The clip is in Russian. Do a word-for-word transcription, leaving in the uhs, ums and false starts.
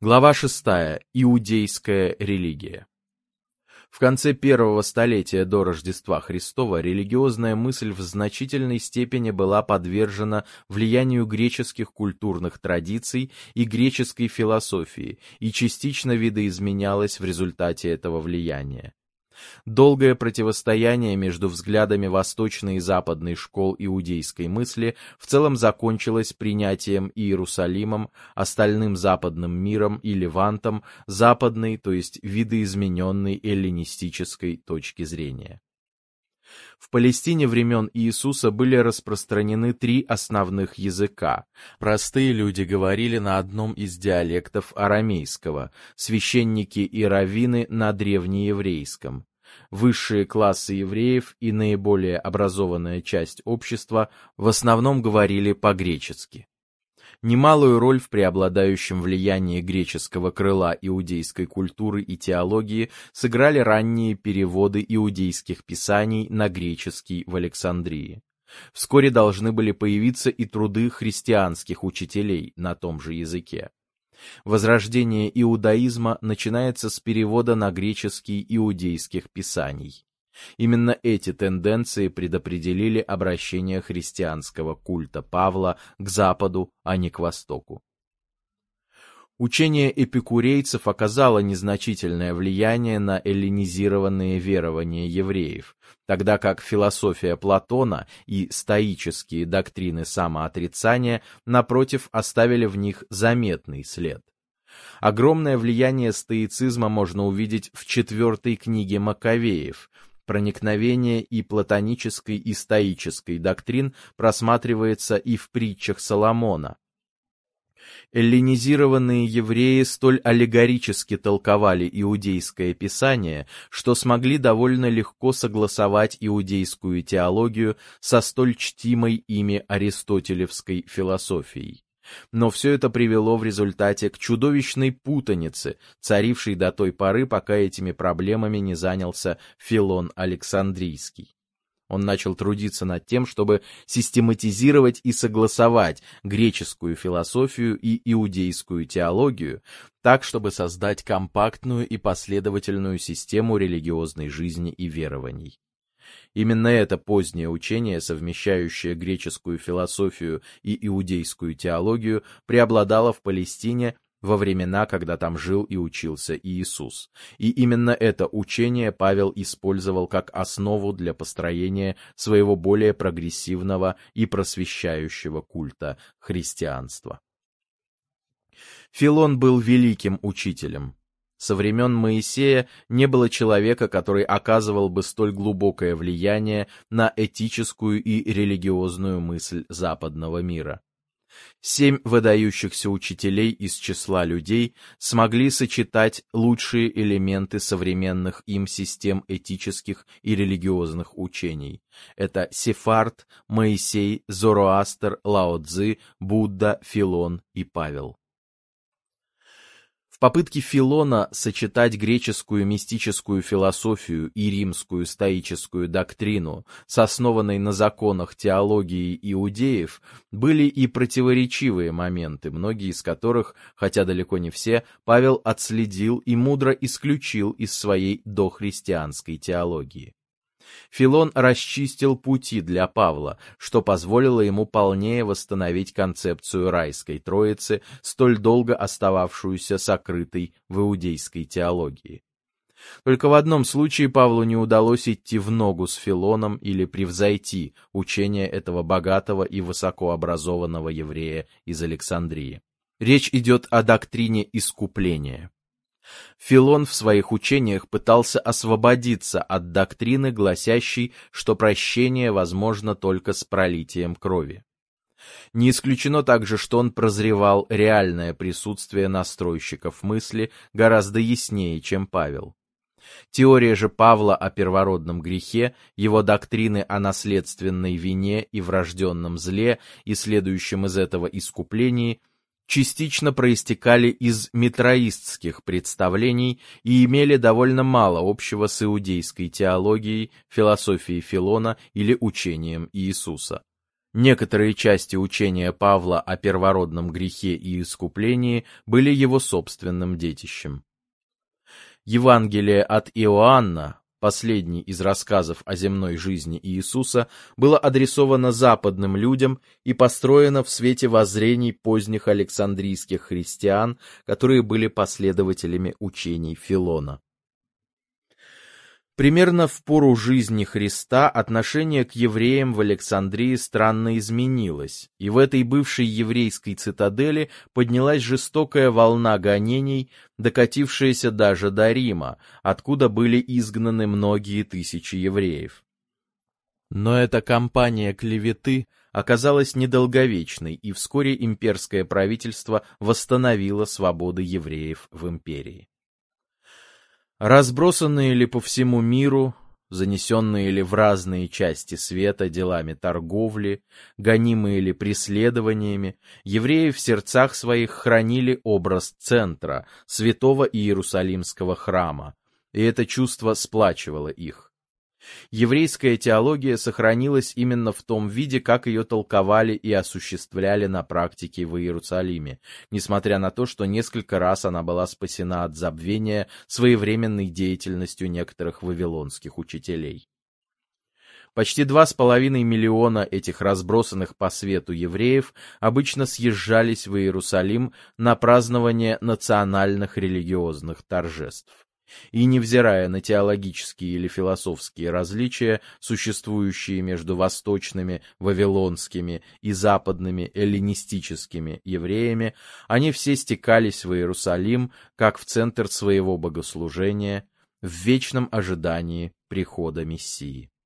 Глава шестая. Иудейская религия. В конце первого столетия до Рождества Христова религиозная мысль в значительной степени была подвержена влиянию греческих культурных традиций и греческой философии и частично видоизменялась в результате этого влияния. Долгое противостояние между взглядами восточной и западной школ иудейской мысли в целом закончилось принятием Иерусалимом, остальным западным миром и Левантом западной, то есть видоизмененной эллинистической точки зрения. В Палестине времен Иисуса были распространены три основных языка. Простые люди говорили на одном из диалектов арамейского, священники и раввины на древнееврейском. Высшие классы евреев и наиболее образованная часть общества в основном говорили по-гречески. Немалую роль в преобладающем влиянии греческого крыла иудейской культуры и теологии сыграли ранние переводы иудейских писаний на греческий в Александрии. Вскоре должны были появиться и труды христианских учителей на том же языке. Возрождение иудаизма начинается с перевода на греческий иудейских писаний. Именно эти тенденции предопределили обращение христианского культа Павла к Западу, а не к Востоку. Учение эпикурейцев оказало незначительное влияние на эллинизированные верования евреев, тогда как философия Платона и стоические доктрины самоотрицания, напротив, оставили в них заметный след. Огромное влияние стоицизма можно увидеть в четвертой книге Маккавеев. Проникновение и платонической, и стоической доктрин просматривается и в притчах Соломона. Эллинизированные евреи столь аллегорически толковали иудейское писание, что смогли довольно легко согласовать иудейскую теологию со столь чтимой ими аристотелевской философией. Но все это привело в результате к чудовищной путанице, царившей до той поры, пока этими проблемами не занялся Филон Александрийский. Он начал трудиться над тем, чтобы систематизировать и согласовать греческую философию и иудейскую теологию, так, чтобы создать компактную и последовательную систему религиозной жизни и верований. Именно это позднее учение, совмещающее греческую философию и иудейскую теологию, преобладало в Палестине во времена, когда там жил и учился Иисус. И именно это учение Павел использовал как основу для построения своего более прогрессивного и просвещающего культа христианства. Филон был великим учителем. Со времен Моисея не было человека, который оказывал бы столь глубокое влияние на этическую и религиозную мысль западного мира. Семь выдающихся учителей из числа людей смогли сочетать лучшие элементы современных им систем этических и религиозных учений. Это Сефард, Моисей, Зороастр, Лао-цзы, Будда, Филон и Павел. В попытке Филона сочетать греческую мистическую философию и римскую стоическую доктрину с основанной на законах теологии иудеев были и противоречивые моменты, многие из которых, хотя далеко не все, Павел отследил и мудро исключил из своей дохристианской теологии. Филон расчистил пути для Павла, что позволило ему полнее восстановить концепцию райской троицы, столь долго остававшуюся сокрытой в иудейской теологии. Только в одном случае Павлу не удалось идти в ногу с Филоном или превзойти учение этого богатого и высокообразованного еврея из Александрии. Речь идет о доктрине искупления. Филон в своих учениях пытался освободиться от доктрины, гласящей, что прощение возможно только с пролитием крови. Не исключено также, что он прозревал реальное присутствие настройщиков мысли гораздо яснее, чем Павел. Теория же Павла о первородном грехе, его доктрины о наследственной вине и врожденном зле и следующем из этого искуплении – частично проистекали из митраистских представлений и имели довольно мало общего с иудейской теологией, философией Филона или учением Иисуса. Некоторые части учения Павла о первородном грехе и искуплении были его собственным детищем. Евангелие от Иоанна, последний из рассказов о земной жизни Иисуса, было адресовано западным людям и построено в свете воззрений поздних александрийских христиан, которые были последователями учений Филона. Примерно в пору жизни Христа отношение к евреям в Александрии странно изменилось, и в этой бывшей еврейской цитадели поднялась жестокая волна гонений, докатившаяся даже до Рима, откуда были изгнаны многие тысячи евреев. Но эта кампания клеветы оказалась недолговечной, и вскоре имперское правительство восстановило свободы евреев в империи. Разбросанные ли по всему миру, занесенные ли в разные части света делами торговли, гонимые ли преследованиями, евреи в сердцах своих хранили образ центра, святого Иерусалимского храма, и это чувство сплачивало их. Еврейская теология сохранилась именно в том виде, как ее толковали и осуществляли на практике в Иерусалиме, несмотря на то, что несколько раз она была спасена от забвения своевременной деятельностью некоторых вавилонских учителей. Почти два с половиной миллиона этих разбросанных по свету евреев обычно съезжались в Иерусалим на празднование национальных религиозных торжеств. И, невзирая на теологические или философские различия, существующие между восточными, вавилонскими и западными эллинистическими евреями, они все стекались в Иерусалим как в центр своего богослужения, в вечном ожидании прихода Мессии.